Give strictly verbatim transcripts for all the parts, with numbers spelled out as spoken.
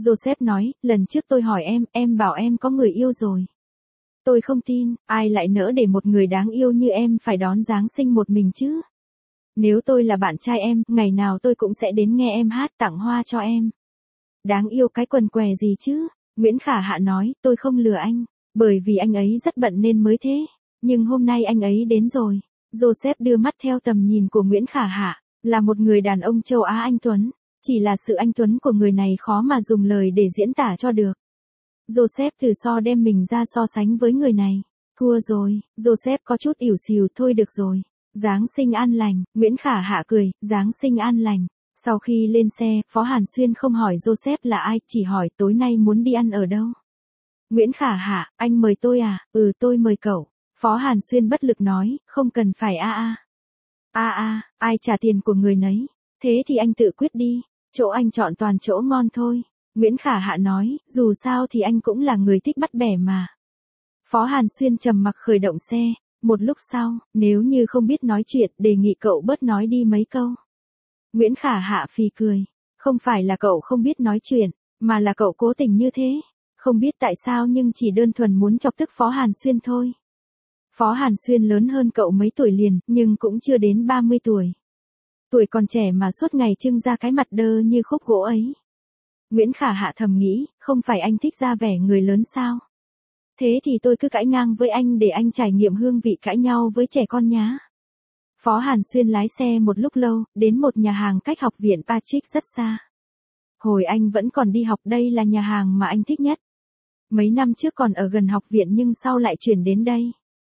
Joseph nói, lần trước tôi hỏi em, em bảo em có người yêu rồi. Tôi không tin, ai lại nỡ để một người đáng yêu như em phải đón Giáng sinh một mình chứ? Nếu tôi là bạn trai em, ngày nào tôi cũng sẽ đến nghe em hát, tặng hoa cho em. Đáng yêu cái quần què gì chứ? Nguyễn Khả Hạ nói, tôi không lừa anh, bởi vì anh ấy rất bận nên mới thế. Nhưng hôm nay anh ấy đến rồi. Joseph đưa mắt theo tầm nhìn của Nguyễn Khả Hạ, là một người đàn ông châu Á anh tuấn. Chỉ là sự anh tuấn của người này khó mà dùng lời để diễn tả cho được. Joseph thử so đem mình ra so sánh với người này. Thua rồi, Joseph có chút ỉu xìu, thôi được rồi. Giáng sinh an lành, Nguyễn Khả Hạ cười, Giáng sinh an lành. Sau khi lên xe, Phó Hàn Xuyên không hỏi Joseph là ai, chỉ hỏi tối nay muốn đi ăn ở đâu. Nguyễn Khả Hạ, anh mời tôi à? Ừ, tôi mời cậu. Phó Hàn Xuyên bất lực nói, không cần phải a a. A a, ai trả tiền của người nấy. Thế thì anh tự quyết đi, chỗ anh chọn toàn chỗ ngon thôi. Nguyễn Khả Hạ nói, dù sao thì anh cũng là người thích bắt bẻ mà. Phó Hàn Xuyên trầm mặc khởi động xe, một lúc sau, nếu như không biết nói chuyện, đề nghị cậu bớt nói đi mấy câu. Nguyễn Khả Hạ phì cười, không phải là cậu không biết nói chuyện, mà là cậu cố tình như thế. Không biết tại sao nhưng chỉ đơn thuần muốn chọc tức Phó Hàn Xuyên thôi. Phó Hàn Xuyên lớn hơn cậu mấy tuổi liền, nhưng cũng chưa đến ba mươi tuổi. Tuổi còn trẻ mà suốt ngày trưng ra cái mặt đơ như khúc gỗ ấy. Nguyễn Khả Hạ thầm nghĩ, không phải anh thích ra vẻ người lớn sao? Thế thì tôi cứ cãi ngang với anh để anh trải nghiệm hương vị cãi nhau với trẻ con nhá. Phó Hàn Xuyên lái xe một lúc lâu, đến một nhà hàng cách học viện Patrick rất xa. Hồi anh vẫn còn đi học đây là nhà hàng mà anh thích nhất. Mấy năm trước còn ở gần học viện nhưng sau lại chuyển đến đây.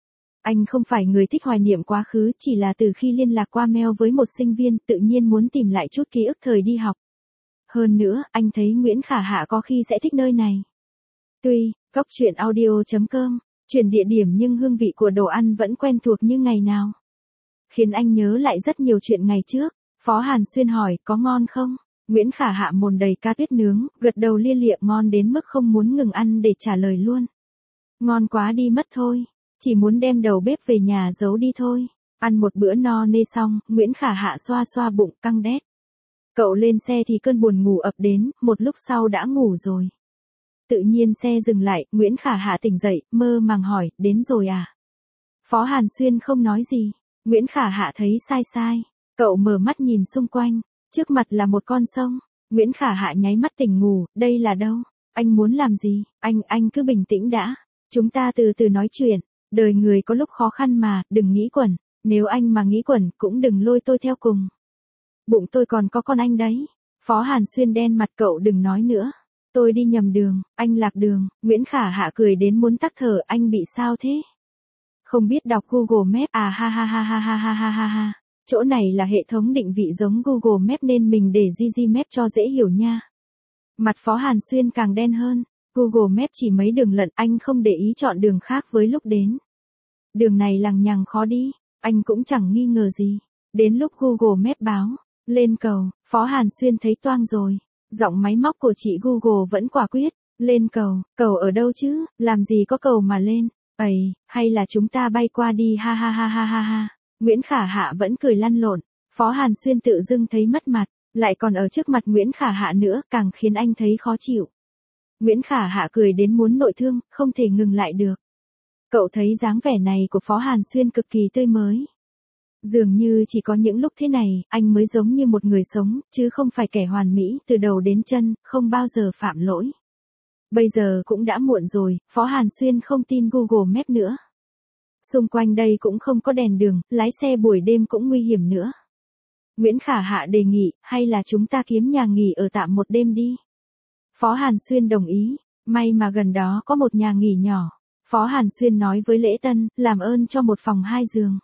Anh không phải người thích hoài niệm quá khứ, chỉ là từ khi liên lạc qua mail với một sinh viên tự nhiên muốn tìm lại chút ký ức thời đi học. Hơn nữa, anh thấy Nguyễn Khả Hạ có khi sẽ thích nơi này. Tuy, góc chuyện audio chấm com, chuyển địa điểm nhưng hương vị của đồ ăn vẫn quen thuộc như ngày nào. Khiến anh nhớ lại rất nhiều chuyện ngày trước. Phó Hàn Xuyên hỏi, có ngon không? Nguyễn Khả Hạ mồm đầy cá tuyết nướng, gật đầu lia lịa ngon đến mức không muốn ngừng ăn để trả lời luôn. Ngon quá đi mất thôi. Chỉ muốn đem đầu bếp về nhà giấu đi thôi. Ăn một bữa no nê xong, Nguyễn Khả Hạ xoa xoa bụng căng đét. Cậu lên xe thì cơn buồn ngủ ập đến, một lúc sau đã ngủ rồi. Tự nhiên xe dừng lại, Nguyễn Khả Hạ tỉnh dậy, mơ màng hỏi, đến rồi à? Phó Hàn Xuyên không nói gì. Nguyễn Khả Hạ thấy sai sai. Cậu mở mắt nhìn xung quanh, trước mặt là một con sông. Nguyễn Khả Hạ nháy mắt tỉnh ngủ, đây là đâu? Anh muốn làm gì? Anh, anh cứ bình tĩnh đã. Chúng ta từ từ nói chuyện. Đời người có lúc khó khăn mà, đừng nghĩ quẩn. Nếu anh mà nghĩ quẩn, cũng đừng lôi tôi theo cùng. Bụng tôi còn có con anh đấy. Phó Hàn Xuyên đen mặt, cậu đừng nói nữa. Tôi đi nhầm đường, anh lạc đường. Nguyễn Khả Hạ cười đến muốn tắc thở, anh bị sao thế? Không biết đọc Google Maps à? Ha ha ha ha ha ha ha ha ha. Chỗ này là hệ thống định vị giống Google Maps nên mình để giê giê Maps cho dễ hiểu nha. Mặt Phó Hàn Xuyên càng đen hơn. Google Maps chỉ mấy đường lận, anh không để ý chọn đường khác với lúc đến. Đường này lằng nhằng khó đi, anh cũng chẳng nghi ngờ gì. Đến lúc Google Maps báo, lên cầu, Phó Hàn Xuyên thấy toang rồi. Giọng máy móc của chị Google vẫn quả quyết. Lên cầu, cầu ở đâu chứ, làm gì có cầu mà lên. Ây, hay là chúng ta bay qua đi, ha ha ha ha ha ha. Nguyễn Khả Hạ vẫn cười lăn lộn. Phó Hàn Xuyên tự dưng thấy mất mặt, lại còn ở trước mặt Nguyễn Khả Hạ nữa, càng khiến anh thấy khó chịu. Nguyễn Khả Hạ cười đến muốn nội thương, không thể ngừng lại được. Cậu thấy dáng vẻ này của Phó Hàn Xuyên cực kỳ tươi mới. Dường như chỉ có những lúc thế này, anh mới giống như một người sống, chứ không phải kẻ hoàn mỹ, từ đầu đến chân, không bao giờ phạm lỗi. Bây giờ cũng đã muộn rồi, Phó Hàn Xuyên không tin Google Maps nữa. Xung quanh đây cũng không có đèn đường, lái xe buổi đêm cũng nguy hiểm nữa. Nguyễn Khả Hạ đề nghị, hay là chúng ta kiếm nhà nghỉ ở tạm một đêm đi. Phó Hàn Xuyên đồng ý, may mà gần đó có một nhà nghỉ nhỏ. Phó Hàn Xuyên nói với Lễ Tân, làm ơn cho một phòng hai giường.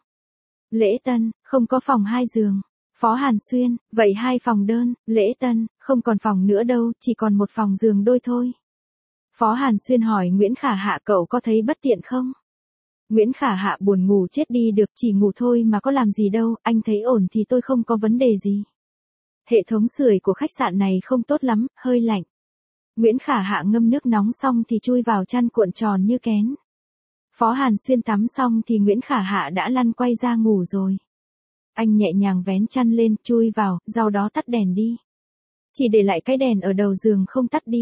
Lễ Tân, không có phòng hai giường. Phó Hàn Xuyên, vậy hai phòng đơn. Lễ Tân, không còn phòng nữa đâu, chỉ còn một phòng giường đôi thôi. Phó Hàn Xuyên hỏi Nguyễn Khả Hạ, cậu có thấy bất tiện không? Nguyễn Khả Hạ buồn ngủ chết đi được, chỉ ngủ thôi mà có làm gì đâu, anh thấy ổn thì tôi không có vấn đề gì. Hệ thống sưởi của khách sạn này không tốt lắm, hơi lạnh. Nguyễn Khả Hạ ngâm nước nóng xong thì chui vào chăn cuộn tròn như kén. Phó Hàn Xuyên tắm xong thì Nguyễn Khả Hạ đã lăn quay ra ngủ rồi. Anh nhẹ nhàng vén chăn lên, chui vào, sau đó tắt đèn đi. Chỉ để lại cái đèn ở đầu giường không tắt đi.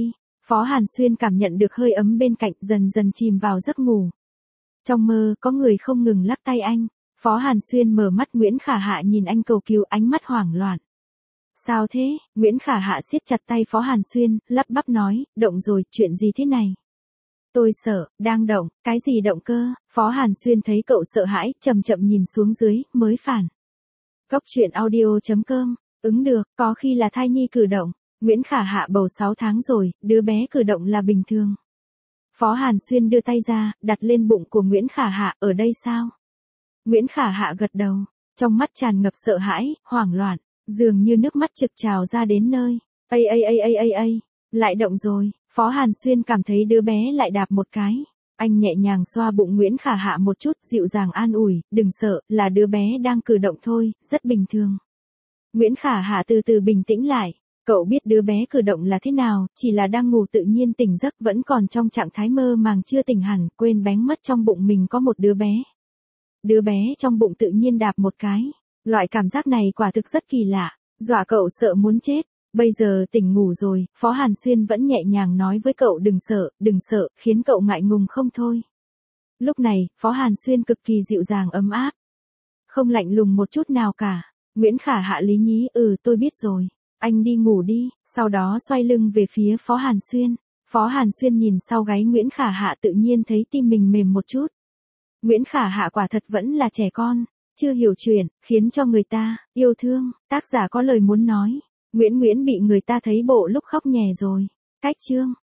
Phó Hàn Xuyên cảm nhận được hơi ấm bên cạnh, dần dần chìm vào giấc ngủ. Trong mơ, có người không ngừng lắc tay anh. Phó Hàn Xuyên mở mắt, Nguyễn Khả Hạ nhìn anh cầu cứu, ánh mắt hoảng loạn. Sao thế? Nguyễn Khả Hạ siết chặt tay Phó Hàn Xuyên, lắp bắp nói, động rồi, chuyện gì thế này? Tôi sợ, đang động, cái gì động cơ? Phó Hàn Xuyên thấy cậu sợ hãi, chậm chậm nhìn xuống dưới, mới phản. Cốc truyện audio chấm com, ứng được, có khi là thai nhi cử động. Nguyễn Khả Hạ bầu sáu tháng rồi, đứa bé cử động là bình thường. Phó Hàn Xuyên đưa tay ra, đặt lên bụng của Nguyễn Khả Hạ, ở đây sao? Nguyễn Khả Hạ gật đầu, trong mắt tràn ngập sợ hãi, hoảng loạn, dường như nước mắt trực trào ra đến nơi. Ây ây ây ây ây ây, lại động rồi. Phó Hàn Xuyên cảm thấy đứa bé lại đạp một cái. Anh nhẹ nhàng xoa bụng Nguyễn Khả Hạ một chút, dịu dàng an ủi, đừng sợ, là đứa bé đang cử động thôi, rất bình thường. Nguyễn Khả Hạ từ từ bình tĩnh lại. Cậu biết đứa bé cử động là thế nào, chỉ là đang ngủ tự nhiên tỉnh giấc, vẫn còn trong trạng thái mơ màng chưa tỉnh hẳn, quên bén mất trong bụng mình có một đứa bé. Đứa bé trong bụng tự nhiên đạp một cái. Loại cảm giác này quả thực rất kỳ lạ, dọa cậu sợ muốn chết. Bây giờ tỉnh ngủ rồi, Phó Hàn Xuyên vẫn nhẹ nhàng nói với cậu đừng sợ, đừng sợ, khiến cậu ngại ngùng không thôi. Lúc này, Phó Hàn Xuyên cực kỳ dịu dàng ấm áp. Không lạnh lùng một chút nào cả. Nguyễn Khả Hạ lý nhí, ừ tôi biết rồi. Anh đi ngủ đi, sau đó xoay lưng về phía Phó Hàn Xuyên. Phó Hàn Xuyên nhìn sau gáy Nguyễn Khả Hạ tự nhiên thấy tim mình mềm một chút. Nguyễn Khả Hạ quả thật vẫn là trẻ con, chưa hiểu chuyện, khiến cho người ta yêu thương. Tác giả có lời muốn nói. Nguyễn Nguyễn bị người ta thấy bộ lúc khóc nhè rồi. Cách chương.